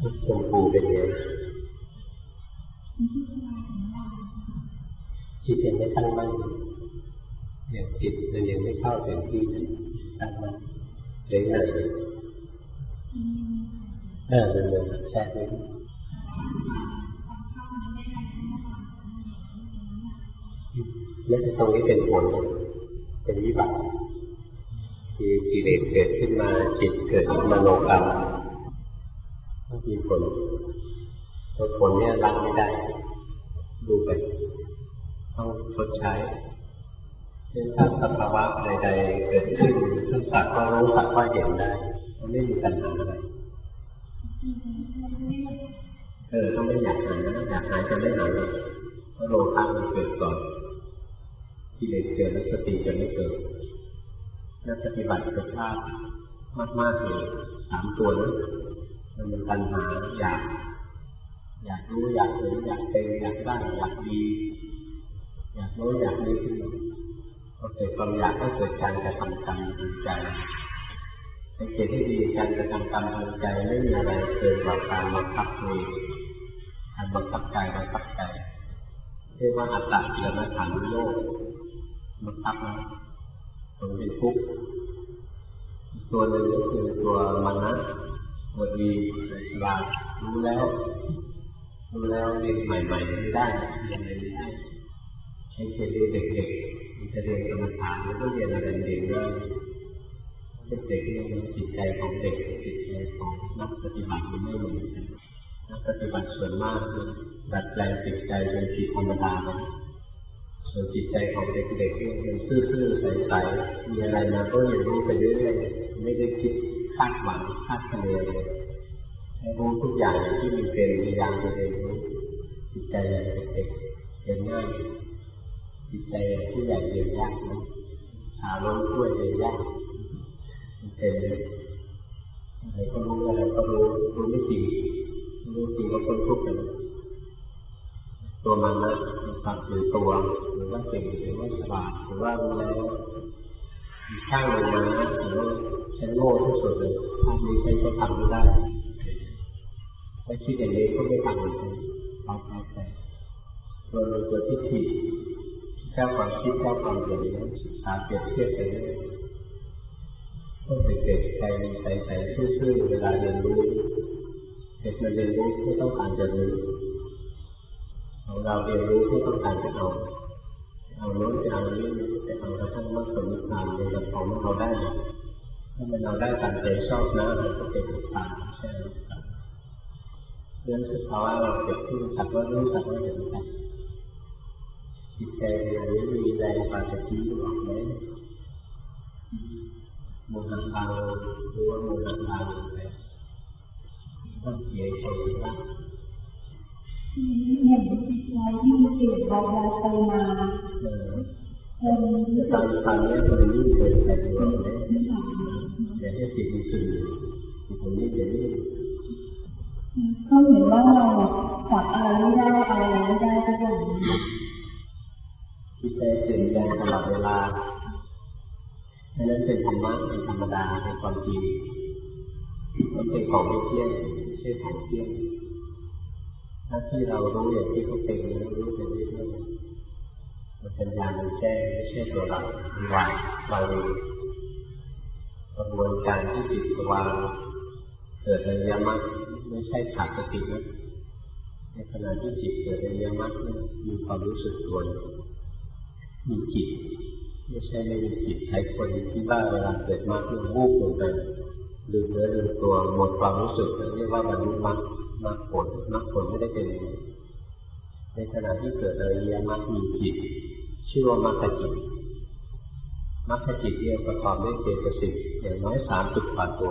ชมพูเป็นไงจิตยังไม่ตั้งมั่นอย่างจิตมันยังไม่เข้าถึงที่ตั้งมั่นเลยไหนมันเลยแทรกไว้แล้วตรงนี้เป็นผลเป็นวิบากคือกิเลสเกิดขึ้นมาจิตเกิดมโนกรรมก็มีผลตัวผลเนี่ยละไม่ได้ดูไปต้องชดใช้เช่นถ้าสภาวะใดๆเกิดขึ้นทุกสักก็รู้สักว่าเห็นได้มันไม่มีปัญหาอะไรต้องไม่อยากหายนะอยากหายจะไม่หายเพราะโลภะมันเกิดก่อนกิเลสเกิดแล้วสติจะไม่เกิดนักปฏิบัติจะพลาดมากๆเลย3 ตัวนั้นมันเป็นปัญหาอยากรู้อยากเห็นอยากเป็นอยากได้อยากดีอยากรู้อยากนี้ขึ้นมาพอเกิดความอยากก็เกิดการกระทำกรรมทางใจในเกิดที่ดีการกระทำกรรมทางใจไม่มีอะไรเกินกว่าการบังคับตัวเองการบังคับกายบังคับใจเรียกว่าอัตตะกิลมัฏฐานุโยคบังคับนะตัวเป็นทุกข์ตัวหนึ่งก็คือตัวมานะตัวดีฉลาดรู้แล้วเรียนใหม่ๆไม่ได้เรียนอะไรไม่ได้ใช้เรียนเด็กๆมันจะเรียนกรรมฐานแล้วก็เรียนอะไรเด็กได้เด็กๆเนี่ยจิตใจของเด็กจิตใจของนักปฏิบัติมันไม่เหมือนกันนักปฏิบัติส่วนมากดัดแปลงจิตใจเป็นจิตธรรมดาไปส่วนจิตใจของเด็กๆเนี่ยมันซื่อๆใสๆมีอะไรมาก็เรียนรู้ไปเรื่อยๆไม่ได้คิดคาดหวังคาดคะเนเลยให้รู้ทุกอย่างที่มีเป็นพยายามจะเรียนรู้จิตใจอย่างเด็กๆเรียนง่ายจิตใจผู้ใหญ่เรียนยากนะหาล้มถ้วยเรียนยากมันเป็นอะไรก็รู้ไม่จริงก็พ้นทุกข์กันตัวมันนะความเป็นตัวหรือว่าเก่งหรือว่าฉลาดหรือว่ารู้แล้วข้างลงมานะหรือว่าฉันโง่ที่สุดเลยถ้ามีฉันก็ทำไม่ได้ถ้าคิดอย่างนี้ก็ไม่ทำเหมือนกันเอาแต่ตัวที่ผิดแค่ความคิดแค่ความเห็นนั้นศึกษาเปรียบเทียบไปเรื่อยต้องเด็กๆใจใสๆซื่อๆเวลาเรียนรู้เด็กมาเรียนรู้ไม่ต้องการจะรู้ของเราเรียนรู้ไม่ต้องการจะเอาโน้นจะเอานี้จะเอากระทั่งมรรคผลนิพพานในระดับของเราได้ถ้ามันเราได้ตามใจชอบนะเราก็เป็นนิพพานใช่ไหมครับเรื่องสภาวะเราเกิดขึ้นสักว่ารู้สักว่าเห็นกันจิตใจเราไม่มีแรงปาฏิทิหรอกเลยโมหะทางรู้ว่าโมหะทางอะไรต้องเสียใจบ้างเห็นจิตใจที่เปลี่ยนไปไปมาตอนนี้มันยิ่งเกิดใจตัวเลยอย่าให้จิตมันสื่อจิตนี้เดี๋ยวนี้ก็เห็นว่าเราจับอะไรไม่ได้อะไรไม่ได้ทุกอย่างจิตใจเปลี่ยนแปลงตลอดเวลาดังนั้นเป็นธรรมะเป็นธรรมดาเป็นความจริงมันเป็นของไม่เที่ยงไม่ใช่ของเที่ยงถ้าที่เรารู้อย่างที่เขาเป็นแล้วรู้ไปเรื่อยๆมันเป็นญาณมันแจ้งไม่ใช่ตัวเรามันวางเองกระบวนการที่จิตวางเกิดอริยมรรคไม่ใช่ขาดสตินะในขณะที่จิตเกิดอริยมรรคมีความรู้สึกตัวมีจิตไม่ใช่ไม่มีจิตใช้คนที่ว่าเวลาเกิดมรรคมันวูบลงไปลืมเนื้อลืมตัวหมดความรู้สึกเรียกว่าบรรลุมรรคมรรคผลไม่ได้เป็นในขณะที่เกิดอริยมรรคมีจิตชื่อว่ามรรคจิตเนี่ยประกอบด้วยเจตสิกอย่างน้อย30 กว่าตัว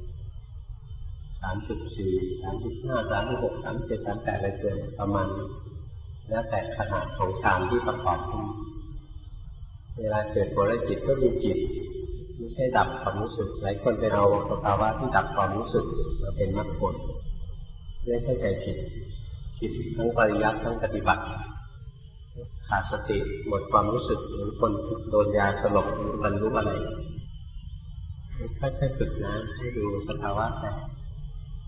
34 35 36 37 38อะไรเกินประมาณแล้วแต่ขนาดของฌานที่ประกอบขึ้นเวลาเกิดโภรจิตก็มีจิตไม่ใช่ดับความรู้สึกหลายคนไปเอาสภาวะที่ดับความรู้สึกมาเป็นมรรคผลเรื่องเข้าใจผิดทั้งปริยัติทั้งปฏิบัติขาดสติหมดความรู้สึกหรือคนโดนยาสลบบรรลุอะไรค่อยๆฝึกนะให้ดูสภาวะแต่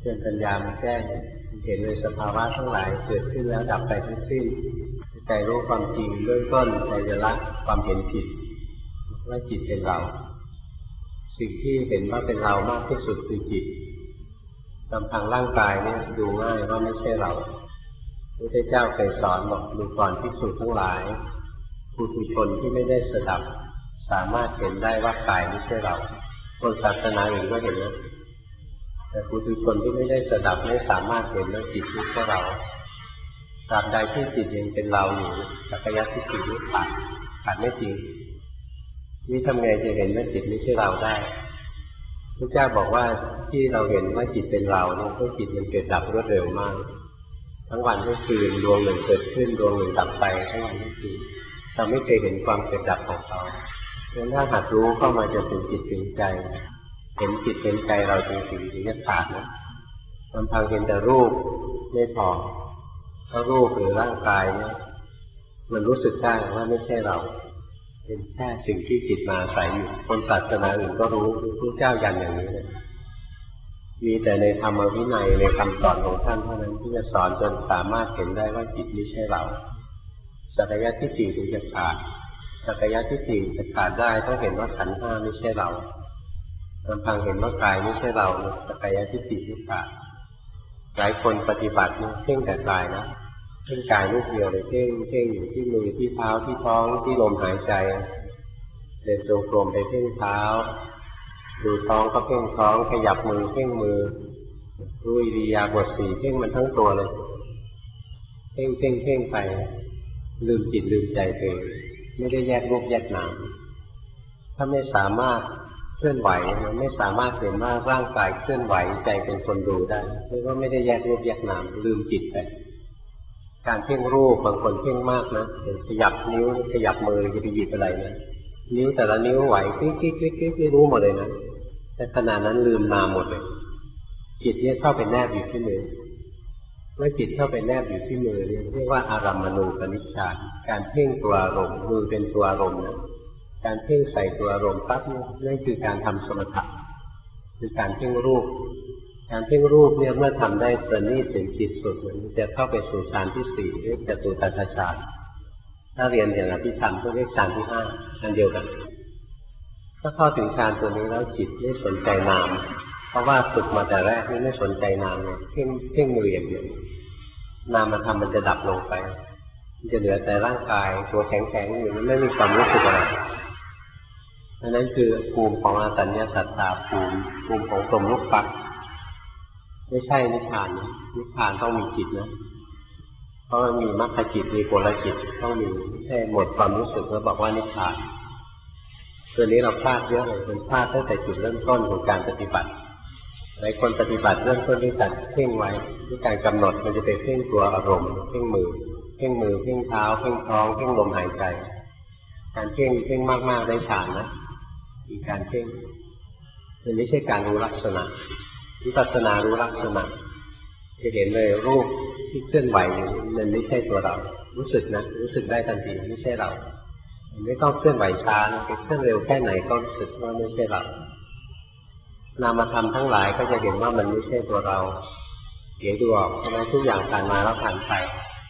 เกิดปัญญามันแจ้งเห็นเลยสภาวะทั้งหลายเกิดขึ้นแล้วดับไปทั้งสิ้นใจรู้ความจริงเบื้องต้นใจจะละความเห็นผิดว่าจิตเป็นเราสิ่งที่เห็นว่าเป็นเรามากที่สุดคือจิตลำพังร่างกายเนี่ยดูง่ายว่าไม่ใช่เราพระพุทธเจ้าเคยสอนบอกดูก่อนภิกษุทั้งหลายปุถุชนที่ไม่ได้สดับสามารถเห็นได้ว่ากายไม่ใช่เราคนศาสนาอื่นก็เห็นนะแต่ปุถุชนที่ไม่ได้สดับไม่สามารถเห็นว่าจิตไม่ใช่เราตราบใดที่จิตยังเป็นเราอยู่สักกายทิฏฐิไม่ขาดไม่จริงนี่ทำไงจะเห็นว่าจิตไม่ใช่เราได้พระเจ้าบอกว่าที่เราเห็นว่าจิตเป็นเราเนี่ยเพราะจิตมันเกิดดับรวดเร็วมากทั้งวันทั้งคืนดวงหนึ่งเกิดขึ้นดวงหนึ่งดับไปทั้งวันทั้งคืนเราไม่เคยเห็นความเกิดดับของเขาเพราะถ้าหากรู้เข้ามาจะถึงจิตถึงใจเห็นจิตเห็นใจเราจริงๆถึงจะขาดนะลำพังเห็นแต่รูปไม่พอถ้ารูปหรือร่างกายเนี่ยมันรู้สึกได้ว่าไม่ใช่เราเป็นแค่สิ่งที่จิตมาอาศัยอยู่คนศาสนาอื่นก็รู้พระเจ้ายันอย่างนี้เลยมีแต่ในธรรมวินัยในคำสอนของท่านเท่านั้นที่จะสอนจนสามารถเห็นได้ว่าจิตไม่ใช่เราสักกายทิฏฐิถึงจะขาดสักกายทิฏฐิจะขาดได้ต้องเห็นว่าขันธ์ห้าไม่ใช่เราลำพังเห็นว่ากายไม่ใช่เราสักกายทิฏฐิที่ขาดหลายคนปฏิบัติเพ่งแต่กายนะเพ่งกายรูปเดียวเลยเพ่งอยู่ที่มือที่เท้าที่ท้องที่ลมหายใจเดินจงกรมไปเพ่งเท้าดูท้องก็เพ่งท้องขยับมือเพ่งมือรู้อิริยาบถสี่เพ่งมันทั้งตัวเลยเพ่งไปลืมจิตลืมใจไปไม่ได้แยกรูปแยกนามถ้าไม่สามารถเคลื่อนไหวมันไม่สามารถเห็นว่าร่างกายเคลื่อนไหวใจเป็นคนดูได้เพราะว่าไม่ได้แยกรูปแยกนามลืมจิตไปการเพ่งรูปบางคนเพ่งมากนะขยับนิ้วขยับมือจะไปหยิบอะไรนะนิ้วแต่ละนิ้วไหวกิ๊กรู้หมดเลยนะแต่ขณะนั้นลืมนามหมดเลยจิตเนี่ยเข้าไปแนบอยู่ที่มือเมื่อจิตเข้าไปแนบอยู่ที่มือเรียกว่าอารัมมณูปนิชฌานการเพ่งตัวอารมณ์มือเป็นตัวอารมณ์นะการเพ่งใส่ตัวอารมณ์ปั๊บนั่นคือการทำสมถะคือการเพ่งรูปการเพ่งรูปเนี่ยเมื่อทำได้ประณีตถึงจิตสุดมันจะเข้าไปสู่ฌานที่สี่เรียกจตุตถฌานถ้าเรียนอย่างอภิธรรมก็เรียกฌานที่ห้าอันเดียวกันถ้าเข้าถึงฌานตัวนี้แล้วจิตไม่สนใจนามเพราะว่าฝึกมาแต่แรกนี่ไม่สนใจนามเลยเพ่งมืออย่างเดียวนามธรรมมันจะดับลงไปมันจะเหลือแต่ร่างกายตัวแข็งๆอยู่มันไม่มีความรู้สึกอะไรอันนั้นคือภูมิของอสัญญาสัตตาภูมิของสมมุติปักไม่ใช่นิพพานนิพพานต้องมีจิตนะเพราะมันมีมรรคจิตมีผลจิตต้องมีไม่ใช่หมดความรู้สึกแล้วบอกว่านิพพานตัวนี้เราพลาดเยอะเลยเป็นพลาดตั้งแต่จุดเริ่มต้นของการปฏิบัติหลายคนปฏิบัติเริ่มต้นด้วยการเพ่งไว้ด้วยการกำหนดมันจะไปเพ่งตัวอารมณ์เพ่งมือเพ่งเท้าเพ่งท้องเพ่งลมหายใจการเพ่งมากๆได้ฌานนะอีกการเพ่งมันไม่ใช่การรู้ลักษณะวิปัสสนารู้ลักษณะจะเห็นเลยรูปที่เคลื่อนไหวมันไม่ใช่ตัวเรารู้สึกนะรู้สึกได้ทันทีไม่ใช่เราไม่ต้องเคลื่อนไหวช้าเคลื่อนเร็วแค่ไหนก็รู้สึกว่าไม่ใช่เรานามธรรมทั้งหลายก็จะเห็นว่ามันไม่ใช่ตัวเราเดี๋ยวดูออกใช่ไหมทุกอย่างผ่านมาแล้วผ่านไป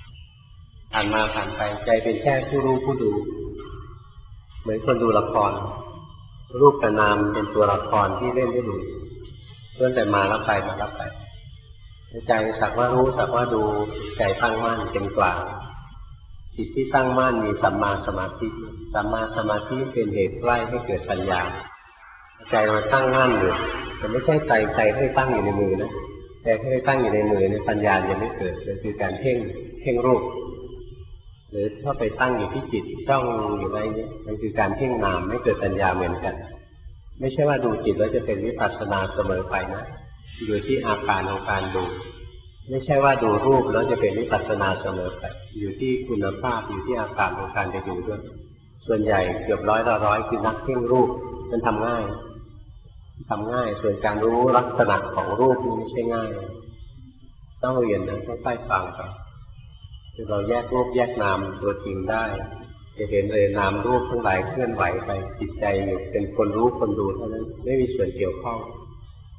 ใจเป็นแค่ผู้รู้ผู้ดูเหมือนคนดูละครรูปกับนามเป็นตัวละครที่เล่นให้ดูเลื่อนแต่มาแล้วไปใจสักว่ารู้สักว่าดูใจตั้งมั่นเป็นกลางจิตที่ตั้งมั่นมีสัมมาสมาธิเป็นเหตุใกล้ให้เกิดปัญญาใจมันตั้งมั่นอยู่แต่ไม่ใช่ใจให้ตั้งอยู่ในมือนะใจให้ตั้งอยู่ในมือในปัญญายังไม่เกิดมันคือการเพ่งรูปหรือถ้าไปตั้งอยู่ที่จิตจ้องอยู่ในนี้มันคือการเพ่งนามไม่เกิดปัญญาเหมือนกันไม่ใช่ว่าดูจิตแล้วจะเป็นวิปัสสนาเสมอไปนะอยู่ที่อาการของการดูไม่ใช่ว่าดูรูปแล้วจะเป็นวิปัสสนาเสมอไปอยู่ที่คุณภาพอยู่ที่อาการของการไปดูด้วยส่วนใหญ่เกือบร้อยคือนักเพ่งรูปมันทำง่ายส่วนการรู้ลักษณะของรูปนี่ไม่ใช่ง่ายต้องเรียนนะต้องใต้ฟังกันคือเราแยกรูปแยกนามตัวจริงได้จะเห็นเลยนามรูปทั้งหลายเคลื่อนไหวไปจิตใจอยู่เป็นคนรู้คนดูเท่านั้นไม่มีส่วนเกี่ยวข้อง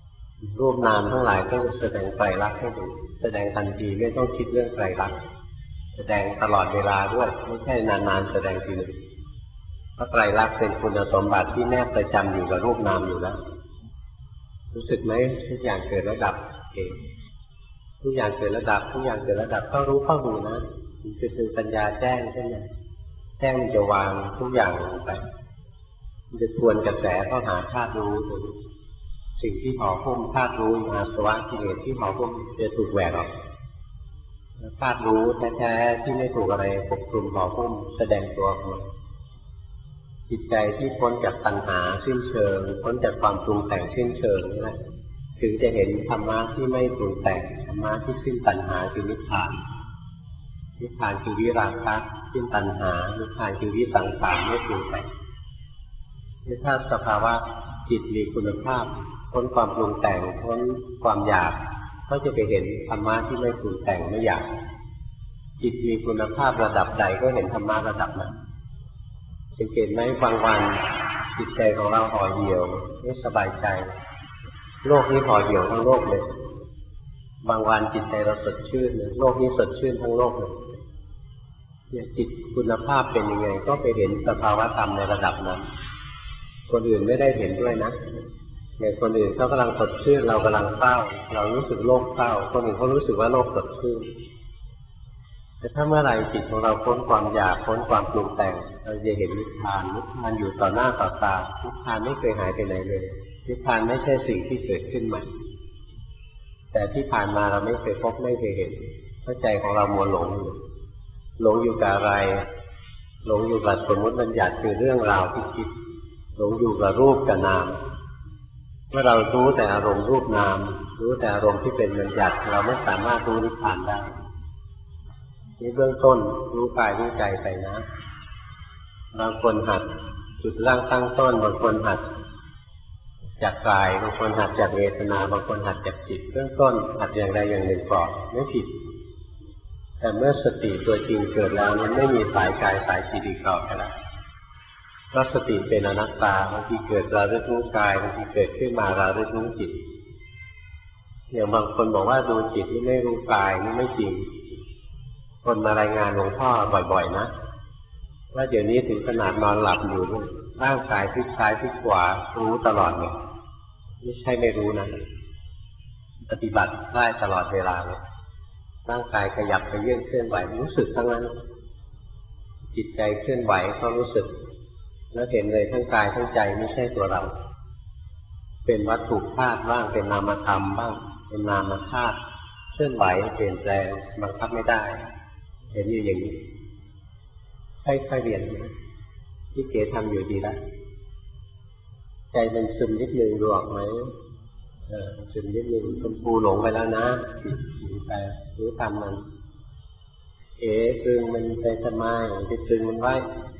รูปนามทั้งหลายต้องแสดงไตรลักษณ์ให้ดูแสดงทันทีไม่ต้องคิดเรื่องไตรลักษณ์แสดงตลอดเวลาด้วยไม่ใช่นานๆแสดงทีหนึ่งเพราะไตรลักษณ์เป็นคุณสมบัติที่แนบประจำอยู่กับรูปนามอยู่แล้วรู้สึกไหมทุกอย่างเกิดระดับเองทุกอย่างเกิดระดับทุกอย่างเกิดระดับเข้ารู้เข้าดูนะมันคือปัญญาแจ้งใช่ไหมแจ้งมันจะวางทุกอย่างลงไปมันจะทวนกระแสเข้าหาธาตุรู้ถึงสิ่งที่ห่อหุ้มธาตุรู้อาสวะกิเลสที่ห่อหุ้มจะถูกแหวกออกธาตุรู้แท้ๆที่ไม่ถูกอะไรปกคลุมห่อหุ้มแสดงตัวออกมาจิตใจที่พ้นจากตัณหาสิ้นเชิงพ้นจากความปรุงแต่งสิ้นเชิงนี่แหละถึงจะเห็นธรรมะที่ไม่ปรุงแต่งธรรมะที่สิ้นตัณหาคือนิพพานนิพพานคือวิราคะสิ้นตัณหานิพพานคือวิสังขารไม่ปรุงแต่งถ้าสภาวะจิตมีคุณภาพพ้นความปรุงแต่งพ้นความอยากก็จะไปเห็นธรรมะที่ไม่ปรุงแต่งไม่อยากจิตมีคุณภาพระดับใดก็เห็นธรรมะระดับนั้นสังเกตไหมบางวันจิตใจของเราห่อเหี่ยวไม่สบายใจโลกนี้ห่อเหี่ยวทั้งโลกเลยบางวันจิตใจเราสดชื่นโลกนี้สดชื่นทั้งโลกเลยเนี่ยจิตคุณภาพเป็นยังไงก็ไปเห็นสภาวะธรรมในระดับนั้นคนอื่นไม่ได้เห็นด้วยนะอย่างคนอื่นเขากำลังสดชื่นเรากำลังเศร้าเรารู้สึกโลกเศร้าคนอื่นเขารู้สึกว่าโลกสดชื่นแต่ถ้าเมื่อไหร่จิตของเราพ้นความอยากพ้นความปรุงแต่งเราจะเห็นนิพพานนิพพานอยู่ต่อหน้าต่อตานิพพานไม่เคยหายไปไหนเลยนิพพานไม่ใช่สิ่งที่เกิดขึ้นใหม่แต่ที่ผ่านมาเราไม่เคยพบไม่เคยเห็นเพราะใจของเรามัวหลงอยู่กับอะไรหลงอยู่กับสมมติบัญญัติคือเรื่องราวที่คิดหลงอยู่กับรูปกับนามเมื่อเรารู้แต่อารมณ์รูปนามรู้แต่อารมณ์ที่เป็นบัญญัติเราไม่สามารถรู้นิพพานได้นี่เบื้องต้นรู้กายรู้ใจไปนะบางคนหัดจุดร่างตั้งต้นบางคนหัดจากกายบางคนหัดจากเวทนาบางคนหัดจากจิตเบื้องต้นหัดอย่างใดอย่างหนึ่งก่อนไม่ผิดแต่เมื่อสติตัวจริงเกิดแล้วมันไม่มีสายกายสายจิตอีกต่อไปแล้วเพราะสติเป็นอนัตตาบางทีเกิดระลึกรู้กายบางทีเกิดขึ้นมาระลึกรู้จิตอย่างบางคนบอกว่าดูจิตนี่ไม่รู้กายนี่ไม่จริงคนมารายงานหลวงพ่อบ่อยๆนะว่าเดี๋ยวนี้ถึงขนาดนอนหลับอยู่ด้วยร่างกายพลิกซ้ายพลิกขวารู้ตลอดเลยไม่ใช่ไม่รู้นะปฏิบัติได้ตลอดเวลาเลยร่างกายขยับไปเยื่นเคลื่อนไหวรู้สึกทั้งนั้นจิตใจเคลื่อนไหวก็รู้สึกแล้วเห็นเลยทั้งกายทั้งใจไม่ใช่ตัวเราเป็นวัตถุธาตุบ้างเป็นนามธรรมบ้างเป็นนามธาตุเคลื่อนไหวเปลี่ยนแปลงบังคับไม่ได้เห็นอยู่อย่างนี้ค่อยๆเรียนที่เก๋ทำอยู่ดีแล้วใจมันซึมนิดนึงดูออกไหมซึมนิดนึงชมพูหลงไปแล้วนะไปรู้ตามมันซึงมันไปทำไมจะซึงมันไว้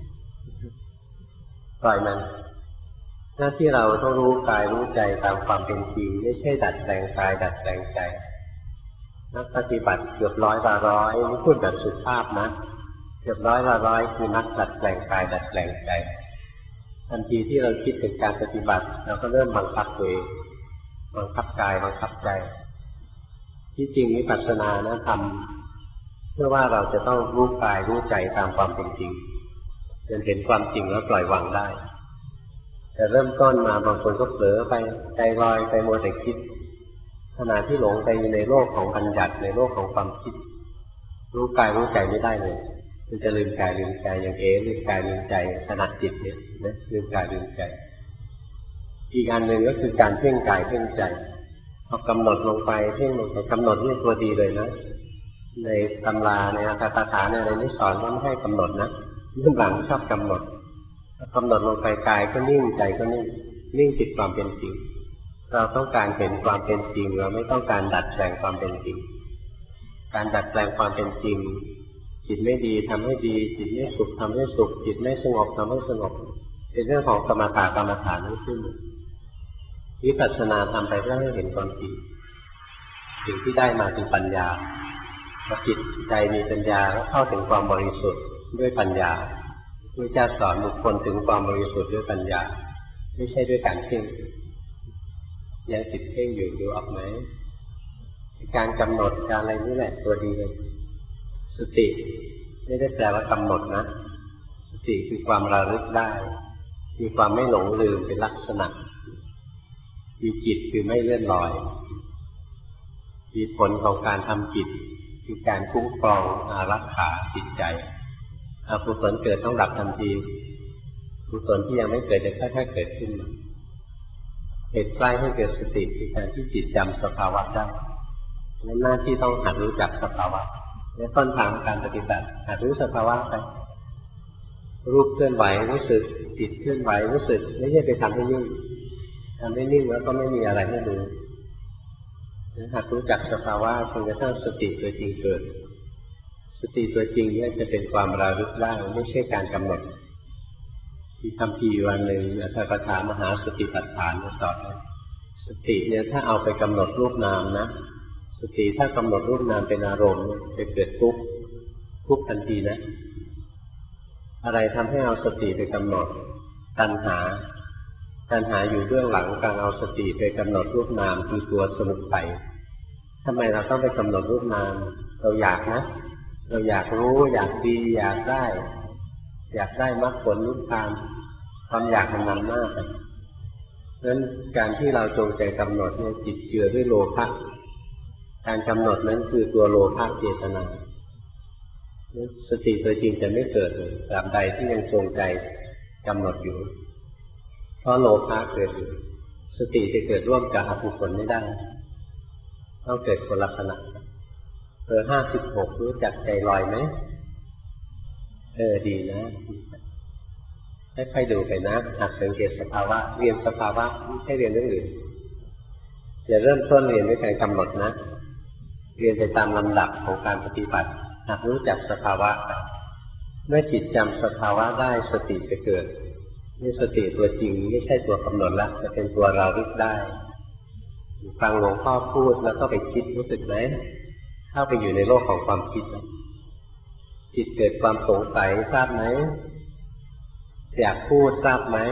ปล่อยมันหน้าที่เราต้องรู้กายรู้ใจตามความเป็นจริงไม่ใช่ดัดแปลงกายดัดแปลงใจนักปฏิบัติเกือบ100 ว่า 100นี่พูดแบบสุภาพนะเกือบ100 ว่า 100คือนักดัดแปลงกายดัดแปลงใจทันทีที่เราคิดถึงการปฏิบัติเราก็เริ่มบังคับตัวเองบังคับกายบังคับใจที่จริงวิปัสสนานะทำเพื่อว่าเราจะต้องรู้กายรู้ใจตามความเป็นจริงจนเห็นความจริงแล้วปล่อยวางได้แต่เริ่มต้นมาบางคนก็เผลอไปใจลอยไปมัวแต่คิดขณะที่หลงไปในโลกของบัญญัติในโลกของความคิดรู้กายรู้ใจไม่ได้เลยมันจะลืมกายลืมใจอย่างลืมกายลืมใจขณะจิตเนี่ยนะลืมกายลืมใจอีกอันหนึ่งก็คือการเพ่งกายเพ่งใจพอกำหนดลงไปเพ่งลงไปกำหนดนี่ตัวดีเลยนะในตำราในอัตถกถาในอะไรนี่สอนว่าไม่ให้กำหนดนะเรื่องหลังชอบกำหนดกำหนดลงไปกายก็นิ่งใจก็นิ่งติดความเป็นจริงเราต้องการเห็นความเป็นจริงเราไม่ต้องการดัดแปลงความเป็นจริงการดัดแปลงความเป็นจริงจิตไม่ดีทำให้ดีจิตไม่สุขทำให้สุขจิตไม่สงบทำให้สงบเป็นเรื่องของสมถะกรรมฐานทั้งสิ้นวิปัสสนาทำไปเพื่อให้เห็นความจริงสิ่งที่ได้มาคือปัญญาพอจิตใจมีปัญญาแล้วเข้าถึงความบริสุทธิ์ด้วยปัญญาพระเจ้าสอนบุคคลถึงความบริสุทธิ์ด้วยปัญญาไม่ใช่ด้วยการเพ่งยังจิตเพ่งอยู่ดูออกไหมการกำหนดการอะไรนี่แหละตัวดีเลยสติไม่ได้แปลว่ากำหนดนะสติคือความระลึกได้มีความไม่หลงลืมเป็นลักษณะมีจิตคือไม่เลื่อนลอยมีผลของการทำจิตคือการคุ้มครองอารักขาจิตใจอกุศลเกิดต้องดับทันทีกุศลที่ยังไม่เกิดจะค่อยๆเกิดขึ้นเหตุใกล้ให้เกิดสติคือการที่จิตจำสภาวะได้และหน้าที่ต้องหัดรู้จักสภาวะและต้นทางการปฏิบัติหัดรู้สภาวะไปรูปเคลื่อนไหวรู้สึกจิตเคลื่อนไหวรู้สึกไม่ใช่ไปทำให้นิ่งทำให้นิ่งแล้วก็ไม่มีอะไรให้ดูหัดรู้จักสภาวะจนกระทั่งสติตัวจริงเกิดสติตัวจริงเนี่ยจะเป็นความระลึกได้ไม่ใช่การกำหนดที่คำพีวันหนึ่งอัตถกถามหาสติปัฏฐานสอนสติเนี่ยถ้าเอาไปกำหนดรูปนามนะสติถ้ากำหนดรูปนามเป็นอารมณ์จะเกิดทุกข์ทันทีนะอะไรทำให้เอาสติไปกำหนดตัณหาอยู่เบื้องหลังการเอาสติไปกำหนดรูปนามคือตัวสมุทัยทำไมเราต้องไปกำหนดรูปนามเราอยากนะเราอยากรู้อยากดีอยากได้มรรคผลนิพพานความอยากมันนำหน้าไปเพราะฉะนั้นการที่เราจงใจกำหนดเนี่ยจิตเจือด้วยโลภะการกำหนดนั้นคือตัวโลภะเจตนาสติตัวจริงจะไม่เกิดเลยตราบใดที่ยังจงใจกำหนดอยู่เพราะโลภะเกิดอยู่สติจะเกิดร่วมกับอกุศลไม่ได้ต้องเกิดคนละขณะ56รู้จักใจลอยไหมดีนะค่อยๆดูไปนะหัดสังเกตสภาวะเรียนสภาวะไม่ใช่เรียนเรื่องอื่นอย่าเริ่มต้นเรียนด้วยการกำหนดนะเรียนไปตามลำดับของการปฏิบัติหัดรู้จักสภาวะเมื่อจิตจำสภาวะได้สติจะเกิดนี่สติตัวจริงไม่ใช่ตัวกำหนดละจะเป็นตัวระลึกได้ฟังหลวงพ่อพูดแล้วก็ไปคิดรู้สึกไหมเข้าไปอยู่ในโลกของความคิดจิตเกิดความสงสัยทราบไหมอยากพูดทราบไหม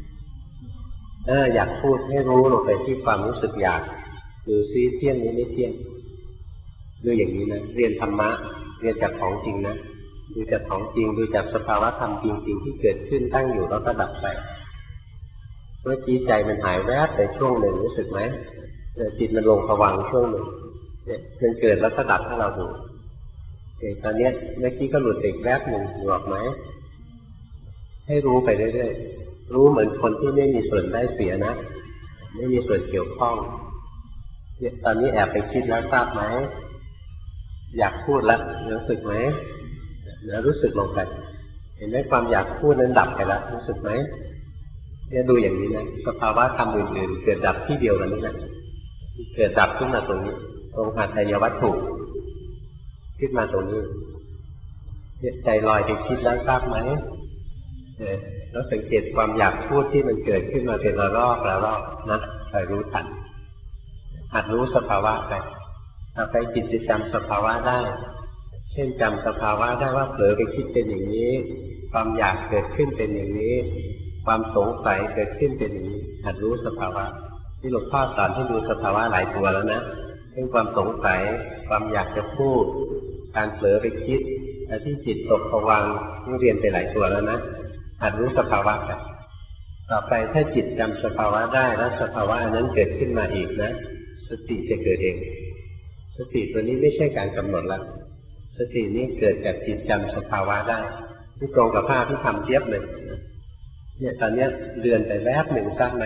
อยากพูดให้รู้ลงไปที่ความรู้สึกอยากดูซิเที่ยงนี้ไม่เที่ยงดูอย่างนี้นะเรียนธรรมะเรียนจากของจริงนะดูจากของจริงดูจากสภาวะธรรมจริงๆที่เกิดขึ้นตั้งอยู่แล้วก็ดับไปเมื่อกี้ใจมันหายแวบไปช่วงหนึ่งรู้สึกไหมจิตมันลงภวังค์ช่วงหนึ่งมันเกิดแล้วก็ดับให้เราดูตอนนี้เมื่อกี้ก็หลุดอีกแวบหนึ่งหลอกไหมให้รู้ไปเรื่อยๆรู้เหมือนคนที่ไม่มีส่วนได้เสียนะไม่มีส่วนเกี่ยวข้องตอนนี้แอบไปคิดแล้วทราบไหมอยากพูดแล้วรู้สึกไหมรู้สึกลงไปเห็นไหมความอยากพูดนั้นดับไปแล้วรู้สึกไหมเนี่ยดูอย่างนี้นะสภาวะธรรมอื่นๆเกิดดับที่เดียวกันนี่แหละเกิดดับขึ้นมาตรงนี้ตรงหัตถยวัตถุขึ้นมาตรงนี้ใจลอยไปคิดแล้วทราบไหมแล้วสังเกตความอยากพูดที่มันเกิดขึ้นมาเป็นระลอกนะคอยรู้ทันหัดรู้สภาวะไปต่อไปจิตจะจำสภาวะได้เช่นจำสภาวะได้ว่าเผลอไปคิดเป็นอย่างนี้ความอยากเกิดขึ้นเป็นอย่างนี้ความสงสัยเกิดขึ้นเป็นอย่างนี้หัดรู้สภาวะที่หลวงพ่อสอนให้ดูสภาวะหลายตัวแล้วนะเช่นความสงสัยความอยากจะพูดการเผลอไปคิดและที่จิตตกภวังค์นี่เรียนไปหลายตัวแล้วนะหัดรู้สภาวะไปต่อไปถ้าจิตจำสภาวะได้แล้วสภาวะนั้นเกิดขึ้นมาอีกนะสติจะเกิดเองสติตัวนี้ไม่ใช่การกำหนดละสตินี้เกิดจากจิตจำสภาวะได้ที่ตรงกับภาพที่ทำเทียบเลยเนี่ยตอนนี้เดือนไปแวบหนึ่งทราบไหม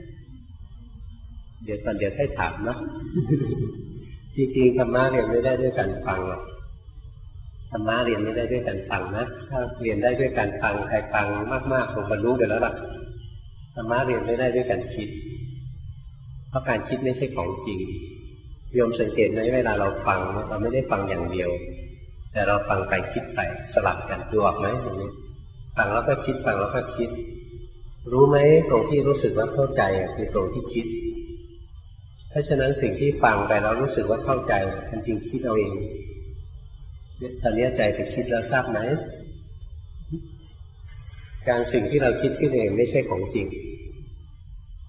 เดี๋ยวให้ถามนะจริงๆธรรมะเรียนไม่ได้ด้วยการฟังหรอกธรรมะเรียนไม่ได้ด้วยการฟังนะถ้าเรียนได้ด้วยการฟังใครฟังมากๆคงบรรลุกันแล้วล่ะธรรมะเรียนไม่ได้ด้วยการคิดเพราะการคิดไม่ใช่ของจริงโยมสังเกตไหมเวลาเราฟังเราไม่ได้ฟังอย่างเดียวแต่เราฟังไปคิดไปสลับกันดูออกไหมอย่างนี้ฟังแล้วก็คิดฟังแล้วก็คิดรู้ไหมตรงที่รู้สึกว่าเข้าใจคือตรงที่คิดเพราะฉะนั้นสิ่งที่ฟังไปแล้วรู้สึกว่าเข้าใจมันจริงคิดเอาเองตอนนี้ใจไปคิดแล้วทราบไหมการสิ่งที่เราคิดขึ้นเองไม่ใช่ของจริงข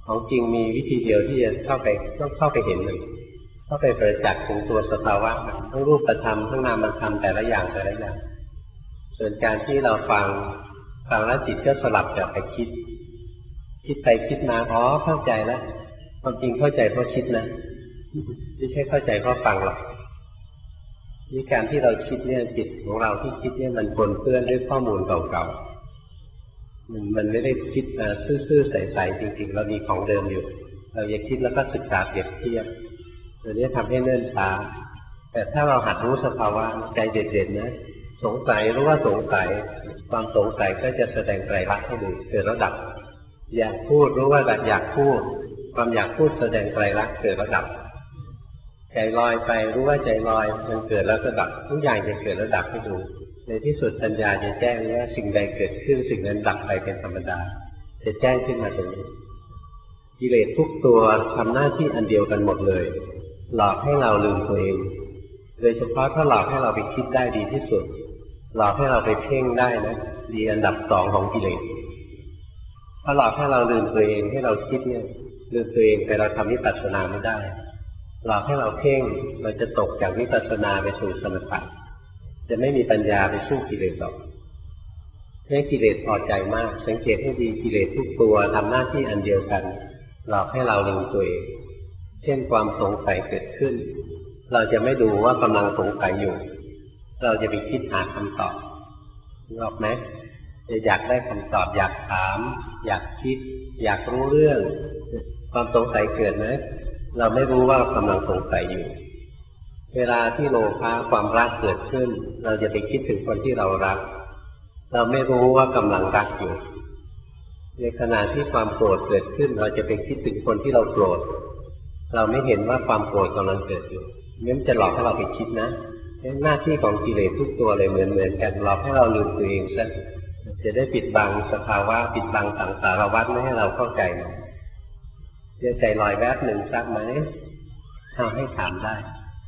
ของจริงมีวิธีเดียวที่จะเข้าไปเห็นเลยเข้าไปประจักษ์ถึงตัวสภาวะทั้งรูปธรรมทั้งนามธรรมแต่ละอย่างส่วนการที่เราฟังแล้วจิตก็สลับจากไปคิดไปคิดมาเข้าใจแล้วความจริงเข้าใจเพราะคิดนะไม่ใช่เข้าใจเพราะฟังหรอกนี่การที่เราคิดเนี่ยจิตของเราที่คิดเนี่ยมันปนเปื้อนด้วยข้อมูลเก่าๆมันไม่ได้คิดมาซื่อๆใสๆจริงๆเรามีของเดิมอยู่เราอย่าคิดแล้วก็ศึกษาเปรียบเทียบตัวนี้ทำให้เนิ่นช้าแต่ถ้าเราหัดรู้สภาวะใจเด็ดๆนะสงสัยรู้ว่าสงสัยความสงสัยก็จะแสดงไตรลักษณ์ให้ดูเกิดแล้วดับอยากพูดรู้ว่าอยากพูดความอยากพูดแสดงไตรลักษณ์เกิดแล้วดับใจลอยไปรู้ว่าใจลอยมันเกิดแล้วก็ดับทุกอย่างจะเกิดแล้วดับให้ดูในที่สุดปัญญาจะแจ้งว่าสิ่งใดเกิดขึ้นสิ่งนั้นดับไปเป็นธรรมดาจะแจ้งขึ้นมาตรงนี้กิเลสทุกตัวทำหน้าที่อันเดียวกันหมดเลยหลอกให้เราลืมตัวเองโดยเฉพาะถ้าหลอกให้เราไปคิดได้ดีที่สุดหลอกให้เราไปเพ่งได้นะดีอันดับสองของกิเลสถ้าหลอกให้เราลืมตัวเองให้เราคิดเนี่ยลืมตัวเองแต่เราทำวิปัสสนาไม่ได้หลอกให้เราเพ่งเราจะตกจากวิปัสสนาไปสู่สมถะจะไม่มีปัญญาไปสู้กิเลสหรอกให้กิเลสพอใจมากสังเกตให้ดีกิเลสทุกตัวทำหน้าที่อันเดียวกันหลอกให้เราลืมตัวเองเช่นความสงสัยเกิดขึ้นเราจะไม่ดูว่ากำลังสงสัยอยู่เราจะไปคิดหาคำตอบรู้ออกไหมจะอยากได้คำตอบอยากถามอยากคิดอยากรู้เรื่องความสงสัยเกิดไหมเราไม่รู้ว่ากำลังสงสัยอยู่เวลาที่โลภะความรักเกิดขึ้นเราจะไปคิดถึงคนที่เรารักเราไม่รู้ว่ากำลังรักอยู่ในขณะที่ความโกรธเกิดขึ้นเราจะไปคิดถึงคนที่เราโกรธเราไม่เห็นว่าความโกรธกำลังเกิดอยู่งั้นจะหลอกให้เราไปคิดนะหน้าที่ของกิเลสทุกตัวเลยเหมือนกันหลอกให้เราลืมตัวเองซะจะได้ปิดบังสภาวะปิดบังสังสารวัฏไม่ให้เราเข้าใจจะใจลอยแวบหนึ่งทราบไหมให้ถามได้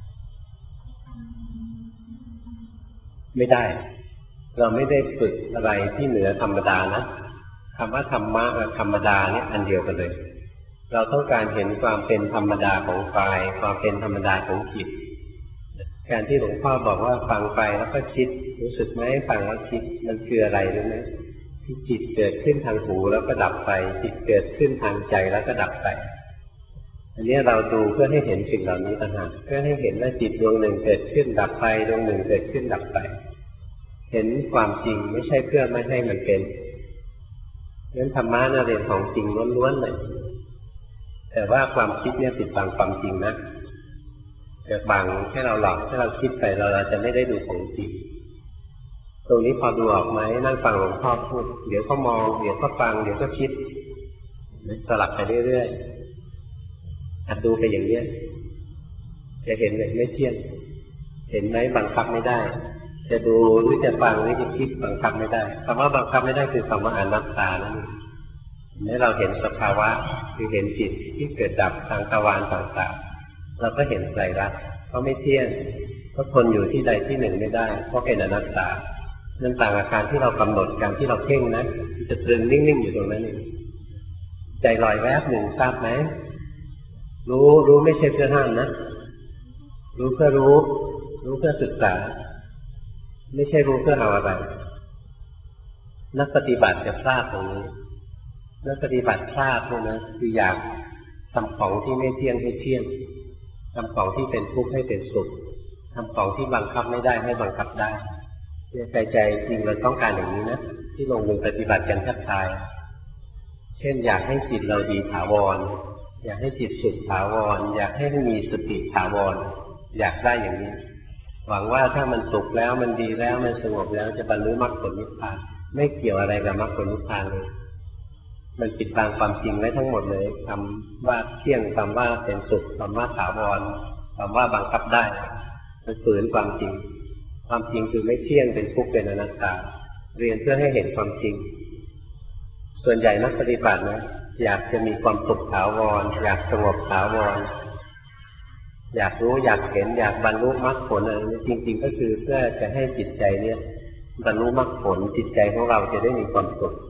ไม่ได้เราไม่ได้ฝึกอะไรที่เหนือธรรมดานะคำว่าธรรมะกับธรรมดาเนี่ยอันเดียวกันเลยเราต้องการเห็นความเป็นธรรมดาของกายความเป็นธรรมดาของจิตการที่หลวงพ่อบอกว่าฟังไปแล้วก็คิดรู้สึกไหมฟังแล้วคิดมันคืออะไรรู้ไหมที่จิตเกิดขึ้นทางหูแล้วก็ดับไปจิตเกิดขึ้นทางใจแล้วก็ดับไปอันนี้เราดูเพื่อให้เห็นสิ่งเหล่านี้ต่างหากเพื่อให้เห็นว่าจิตดวงหนึ่งเกิดขึ้นดับไปดวงหนึ่งเกิดขึ้นดับไปเห็นความจริงไม่ใช่เพื่อไม่ให้มันเป็นงั้นธรรมะน่ะเรียนของจริงล้วนๆเลยแต่ว่าความคิดเนี่ยปิดบังความจริงนะแต่บังให้เราหลอกให้เราคิดไปเราจะไม่ได้ดูของจริงตรงนี้พอดูออกไหมนั่งฟังหลวงพ่อพูดเดี๋ยวก็มองเดี๋ยวก็ฟังเดี๋ยวก็คิดสลับไปเรื่อยๆหัดดูไปอย่างนี้จะเห็นเลยไม่เที่ยงเห็นไหมบังคับไม่ได้จะดูหรือจะฟังหรือจะคิดบังคับไม่ได้คำว่าบังคับไม่ได้คือคำว่าอนัตตานั่นเองให้เราเห็นสภาวะคือเห็นจิตที่เกิดดับทางทวารต่างๆเราก็เห็นไตรลักษณ์เพราะไม่เที่ยงก็ทนอยู่ที่ใดที่หนึ่งไม่ได้เพราะเป็นอนัตตานั่นต่างอาการที่เรากำหนดการที่เราเพ่งนะจะตรึงนิ่งๆอยู่ตรงนั้นเองใจลอยแวบหนึ่งทราบไหมรู้ไม่ใช่เพื่อห้ามนะรู้เพื่อรู้เพื่อศึกษาไม่ใช่รู้เพื่อเอาอะไรนักปฏิบัติจะพลาดตรงนี้นักปฏิบัติพลาดตรงนั้นคืออยากทำของที่ไม่เที่ยงให้เที่ยงทำของที่เป็นทุกข์ให้เป็นสุขทำของที่บังคับไม่ได้ให้บังคับได้ใจจริงเราต้องการอย่างนี้นะที่ลงมือปฏิบัติกันแทบตายเช่นอยากให้จิตเราดีถาวรอยากให้จิตสุขถาวรอยากให้มีสติถาวรอยากได้อย่างนี้หวังว่าถ้ามันสุขแล้วมันดีแล้วมันสงบแล้วจะบรรลุมรรคผลนิพพานไม่เกี่ยวอะไรกับมรรคผลนิพพานเลยมันปิดบังความจริงไว้ทั้งหมดเลยคำว่าเที่ยงคำว่าเป็นสุขคำว่าถาวรคำว่าบังคับได้มันฝืนความจริงความจริงคือไม่เที่ยงเป็นทุกข์เป็นอนัตตาเรียนเพื่อให้เห็นความจริงส่วนใหญ่นักปฏิบัตินะอยากจะมีความสุขถาวรอยากสงบถาวรอยากรู้อยากเห็นอยากบรรลุมรรคผลอะไรจริงๆก็คือเพื่อจะให้จิตใจเนี่ยบรรลุมรรคผลจิตใจของเราจะได้มีความสุข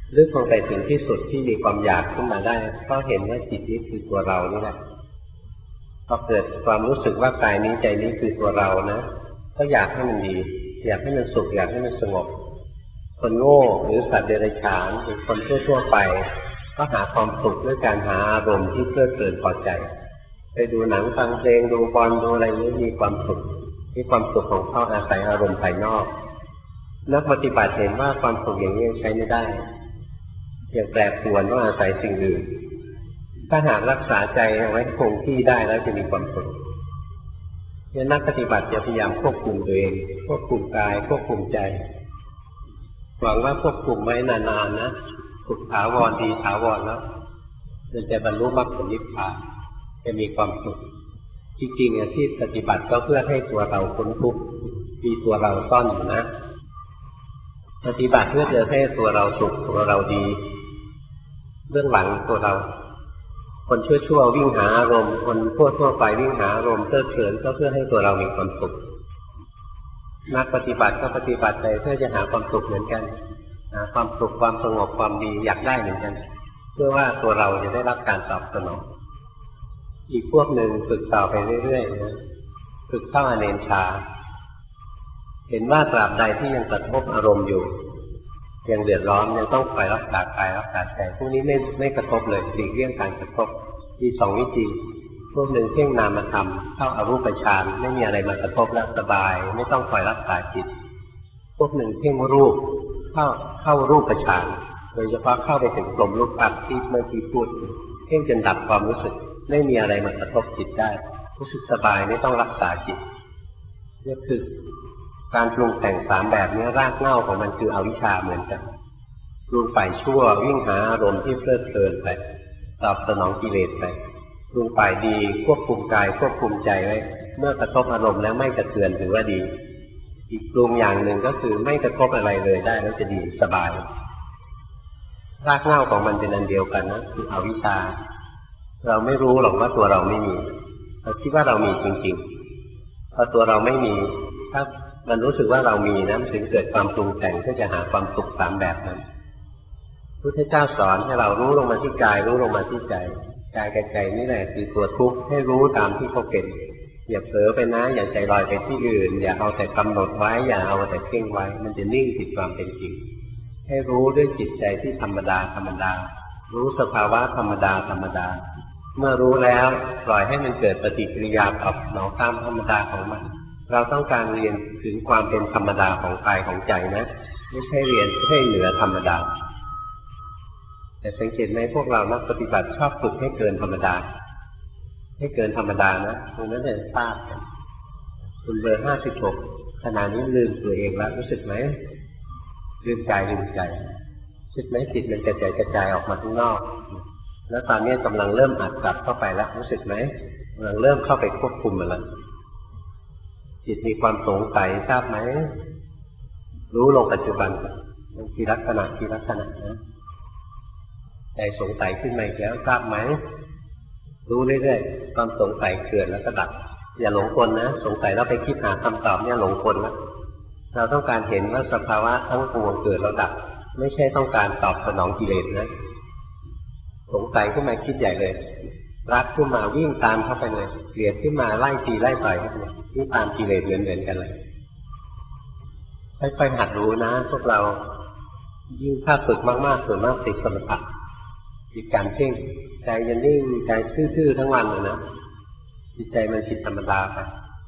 ลึกลงไปถึงที่สุดที่มีความอยากขึ้นมาได้ก็เห็นว่าจิตนี้คือตัวเรานี่แหละพอเกิดความรู้สึกว่ากายนี้ใจนี้คือตัวเรานะก็อยากให้มันดีอยากให้มันสุขอยากให้มันสงบคนโง่หรือสัตว์เดรัจฉานหรือคนทั่วๆไปก็หาความสุขด้วยการหาอารมณ์ที่เพลิดเพลินพอใจไปดูหนังฟังเพลงดูบอลดูอะไรนี้มีความสุขที่ความสุขของเขาอาศัยอารมณ์ภายนอกนักปฏิบัติเห็นว่าความสุขอย่างนี้ใช้ไม่ได้อย่างแปรปรวนต้องอาศัยสิ่งอื่นถ้าหากรักษาใจเอาไว้คงที่ได้แล้วจะมีความสุขเนี่ยนักปฏิบัติจะพยายามควบคุมตัวเองควบคุมกายควบคุมใจหวังว่าควบคุมไว้นานๆนะฝึกถาวรดีถาวรแล้วจะบรรลุมรรคผลนิพพานจะมีความสุขจริงๆที่ปฏิบัติก็เพื่อให้ตัวเราพ้นทุกข์มีตัวเราซ่อนอยู่นะปฏิบัติเพื่อจะให้ตัวเราสุขตัวเราดีเบื้องหลังตัวเราคนชั่วๆวิ่งหาอารมณ์คนทั่วๆไปวิ่งหาอารมณ์เพลิดเพลินก็เพื่อให้ตัวเรามีความสุขนักปฏิบัติก็ปฏิบัติไปเพื่อจะหาความสุขเหมือนกันหาความสุขความสงบความดีอยากได้เหมือนกันเพื่อว่าตัวเราจะได้รับการตอบสนองอีกพวกหนึ่งฝึกต่อไปเรื่อยๆนะฝึกเข้าอเนชชาเห็นว่าตราบใดที่ยังกระทบอารมณ์อยู่ยังเดือดร้อนยังต้องไปรักษากายรักษาใจพวกนี้ไม่กระทบเลยหลีกเลี่ยงการกระทบมีสองวิธีพวกหนึ่งเพ่งนามธรรมเข้าอรูปฌานไม่มีอะไรมากระทบแล้วสบายไม่ต้องคอยรักษาจิตพวกหนึ่งเพ่งรูปเข้ารูปฌานโดยเฉพาะเข้าไปถึงกลมรูปอัดที่เมื่อกี้พูดเพ่งจนดับความรู้สึกไม่มีอะไรมากระทบจิตได้รู้สึกสบายไม่ต้องรักษาจิตนี่คือการปรุงแต่งสามแบบนี้รากเหง้าของมันคืออวิชชาเหมือนกันปรุงฝ่ายชั่ววิ่งหาอารมณ์ที่เพลิดเพลินไปตอบสนองกิเลสไปปรุงฝ่ายดีควบคุมกายควบคุมใจไว้เมื่อกระทบอารมณ์แล้วไม่กระเทือนถือว่าดีอีกปรุงอย่างหนึ่งก็คือไม่กระทบอะไรเลยได้แล้วจะดีสบายรากเหง้าของมันเป็นอันเดียวกันนะคืออวิชชาเราไม่รู้หรอกว่าตัวเราไม่มีเราคิดว่าเรามีจริงๆพอตัวเราไม่มีถ้ามันรู้สึกว่าเรามีนะถึงเกิดความปรุงแต่งเพื่อจะหาความสุขสามแบบนั้นพระพุทธเจ้าสอนให้เรารู้ลงมาที่กายรู้ลงมาที่ใจกายกับใจนี่แหละคือตัวทุกข์ให้รู้ตามที่เขาเป็นอย่าเผลอไปนะอย่าใจลอยไปที่อื่นอย่าเอาแต่กำหนดไว้อย่าเอาแต่เพ่งไว้มันจะนิ่งผิดความเป็นจริงให้รู้ด้วยจิตใจที่ธรรมดาธรรมดารู้สภาวะธรรมดาธรรมดาเมื่อรู้แล้วปล่อยให้มันเกิดปฏิกิริยาตอบสนองตามธรรมดาของมันเราต้องการเรียนถึงความเป็นธรรมดาของกายของใจนะไม่ใช่เรียนให้เหนือธรรมดาแต่สังเกตไหมพวกเรานักปฏิบัติชอบฝึกให้เกินธรรมดาให้เกินธรรมดานะตรงนั้นจะทราบกันคุณเบอร์56ขณะนี้ลืมตัวเองแล้วรู้สึกไหมลืมกายลืมใจรู้สึกไหมจิตมันกระจายออกมาข้างนอกแล้วตอนนี้กำลังเริ่มอัดกลับเข้าไปแล้วรู้สึกไหมกำลังเริ่มเข้าไปควบคุมมันแล้วจิตมีความสงสัยทราบไหมรู้ลงปัจจุบันทีลักษณะนะใจสงสัยขึ้นมาอีกแล้วทราบไหมรู้เรื่อยๆความสงสัยเกิดแล้วก็ดับอย่าหลงกลนะสงสัยแล้วไปคิดหาคำตอบเนี่ยหลงกลแล้วเราต้องการเห็นว่าสภาวะทั้งปวงเกิดแล้วดับไม่ใช่ต้องการตอบสนองกิเลสนะสงสัยขึ้นมาคิดใหญ่เลยรักขึ้นมาวิ่งตามเข้าไปเลยเกลียดขึ้นมาไล่ตีไล่ต่อยเข้าไปนี่ตามกิเลสเหมือนกันเลยค่อยๆหัดรู้นะพวกเรายิ่งถ้าฝึกมากๆส่วนมากติดสมถะติดการเพ่งใจจะนิ่งใจซื่อๆทั้งวันเลยนะจิตใจมันผิดธรรมดาไป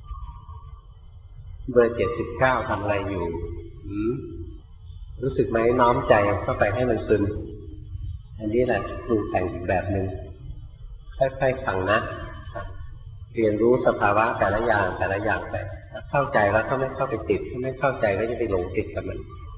เบอร์79ทำอะไรอยู่รู้สึกไหมน้อมใจเข้าไปให้มันซึมอันนี้แหละปรุงแต่งอีกแบบหนึ่งค่อยๆฟังนะเรียนรู้สภาวะแต่ละอย่างไปเข้าใจแล้วก็ไม่เข้าไปติดถ้าไม่เข้าใจก็จะไปหลงติดกับมัน